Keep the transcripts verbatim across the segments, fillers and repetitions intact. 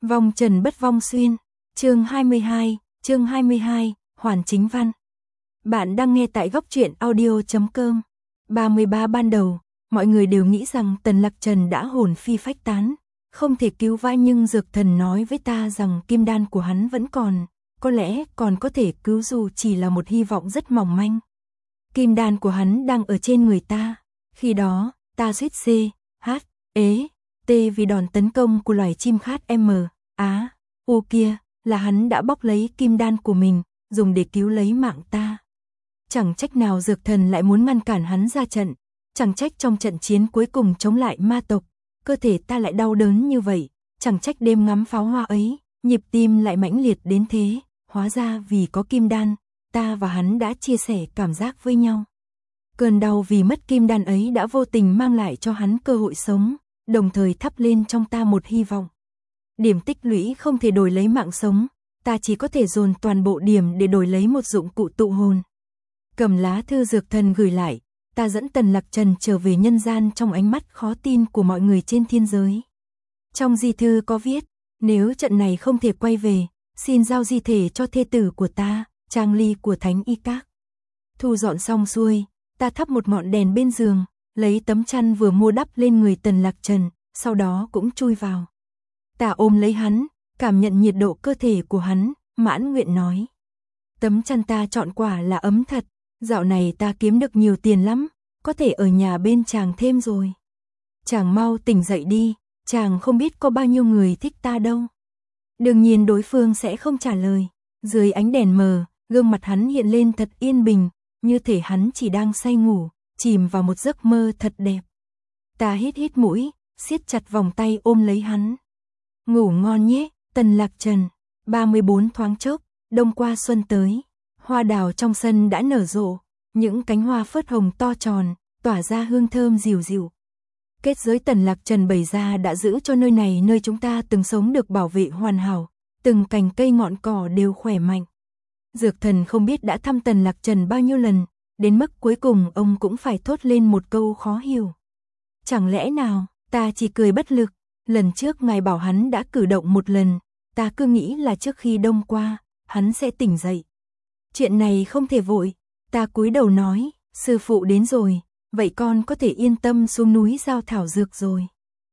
Vong trần bất vong xuyên. Chương hai mươi hai, chương hai mươi hai, Hoàn Chính Văn. Bạn đang nghe tại góc truyện audio chấm com. ba mươi ba ban đầu, mọi người đều nghĩ rằng Tần Lạc Trần đã hồn phi phách tán, không thể cứu vãn, nhưng dược thần nói với ta rằng kim đan của hắn vẫn còn, có lẽ còn có thể cứu dù chỉ là một hy vọng rất mỏng manh. Kim đan của hắn đang ở trên người ta. Khi đó, ta suýt C, H, ế, T vì đòn tấn công của loài chim khát M, Á, U kia, là hắn đã bóc lấy kim đan của mình, dùng để cứu lấy mạng ta. Chẳng trách nào dược thần lại muốn ngăn cản hắn ra trận, chẳng trách trong trận chiến cuối cùng chống lại ma tộc, cơ thể ta lại đau đớn như vậy, chẳng trách đêm ngắm pháo hoa ấy, nhịp tim lại mãnh liệt đến thế, hóa ra vì có kim đan, ta và hắn đã chia sẻ cảm giác với nhau. Cơn đau vì mất kim đan ấy đã vô tình mang lại cho hắn cơ hội sống, đồng thời thắp lên trong ta một hy vọng. Điểm tích lũy không thể đổi lấy mạng sống, ta chỉ có thể dồn toàn bộ điểm để đổi lấy một dụng cụ tụ hồn. Cầm lá thư dược thần gửi lại, ta dẫn Tần Lạc Trần trở về nhân gian trong ánh mắt khó tin của mọi người trên thiên giới. Trong di thư có viết, nếu trận này không thể quay về, xin giao di thể cho thê tử của ta, Trang Ly của Thánh Y Các. Thu dọn xong xuôi, ta thắp một ngọn đèn bên giường, lấy tấm chăn vừa mua đắp lên người Tần Lạc Trần, sau đó cũng chui vào. Ta ôm lấy hắn, cảm nhận nhiệt độ cơ thể của hắn, mãn nguyện nói. Tấm chăn ta chọn quả là ấm thật, dạo này ta kiếm được nhiều tiền lắm, có thể ở nhà bên chàng thêm rồi. Chàng mau tỉnh dậy đi, chàng không biết có bao nhiêu người thích ta đâu. Đương nhiên đối phương sẽ không trả lời, dưới ánh đèn mờ, gương mặt hắn hiện lên thật yên bình, như thể hắn chỉ đang say ngủ, chìm vào một giấc mơ thật đẹp. Ta hít hít mũi, siết chặt vòng tay ôm lấy hắn. Ngủ ngon nhé, Tần Lạc Trần. ba mươi bốn thoáng chốc, đông qua xuân tới. Hoa đào trong sân đã nở rộ, những cánh hoa phớt hồng to tròn, tỏa ra hương thơm dịu dịu. Kết giới Tần Lạc Trần bày ra đã giữ cho nơi này, nơi chúng ta từng sống, được bảo vệ hoàn hảo, từng cành cây ngọn cỏ đều khỏe mạnh. Dược thần không biết đã thăm Tần Lạc Trần bao nhiêu lần, đến mức cuối cùng ông cũng phải thốt lên một câu khó hiểu. Chẳng lẽ nào, ta chỉ cười bất lực, lần trước ngài bảo hắn đã cử động một lần, ta cứ nghĩ là trước khi đông qua, hắn sẽ tỉnh dậy. Chuyện này không thể vội, ta cúi đầu nói, sư phụ đến rồi, vậy con có thể yên tâm xuống núi giao thảo dược rồi.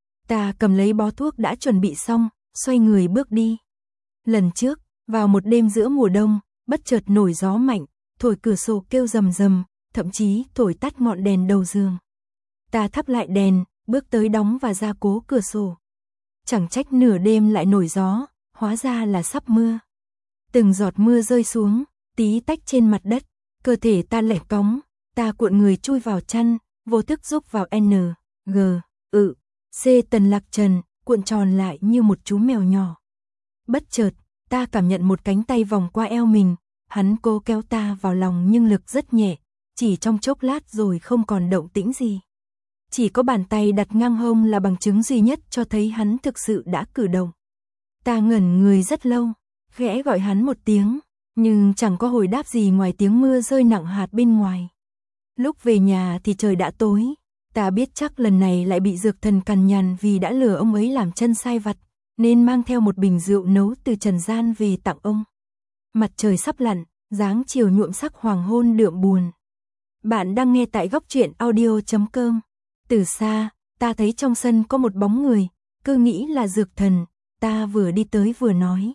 Ta cầm lấy bó thuốc đã chuẩn bị xong, xoay người bước đi. Lần trước, vào một đêm giữa mùa đông, bất chợt nổi gió mạnh, thổi cửa sổ kêu rầm rầm, thậm chí thổi tắt ngọn đèn đầu giường. Ta thắp lại đèn, bước tới đóng và gia cố cửa sổ. Chẳng trách nửa đêm lại nổi gió, hóa ra là sắp mưa. Từng giọt mưa rơi xuống, tí tách trên mặt đất, cơ thể ta lẻ cóng, ta cuộn người chui vào chăn, vô thức rúc vào N, G, ự, C. Tần Lạc Trần, cuộn tròn lại như một chú mèo nhỏ. Bất chợt, ta cảm nhận một cánh tay vòng qua eo mình, hắn cố kéo ta vào lòng nhưng lực rất nhẹ, chỉ trong chốc lát rồi không còn động tĩnh gì. Chỉ có bàn tay đặt ngang hông là bằng chứng duy nhất cho thấy hắn thực sự đã cử động. Ta ngẩn người rất lâu, khẽ gọi hắn một tiếng, nhưng chẳng có hồi đáp gì ngoài tiếng mưa rơi nặng hạt bên ngoài. Lúc về nhà thì trời đã tối, ta biết chắc lần này lại bị dược thần cằn nhằn vì đã lừa ông ấy làm chân sai vặt, nên mang theo một bình rượu nấu từ trần gian về tặng ông. Mặt trời sắp lặn, dáng chiều nhuộm sắc hoàng hôn đượm buồn. Bạn đang nghe tại góc truyện audio chấm com. Từ xa, ta thấy trong sân có một bóng người, cứ nghĩ là dược thần, ta vừa đi tới vừa nói.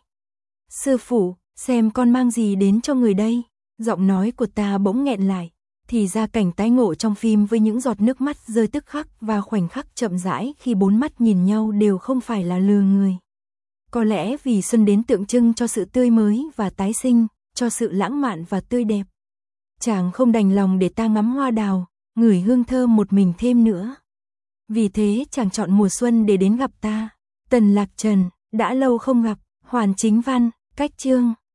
Sư phụ, xem con mang gì đến cho người đây. Giọng nói của ta bỗng nghẹn lại, thì ra cảnh tái ngộ trong phim với những giọt nước mắt rơi tức khắc và khoảnh khắc chậm rãi khi bốn mắt nhìn nhau đều không phải là lừa người. Có lẽ vì xuân đến tượng trưng cho sự tươi mới và tái sinh, cho sự lãng mạn và tươi đẹp. Chàng không đành lòng để ta ngắm hoa đào, ngửi hương thơm một mình thêm nữa. Vì thế chàng chọn mùa xuân để đến gặp ta. Tần Lạc Trần, đã lâu không gặp. Hoàn Chính Văn, cách chương.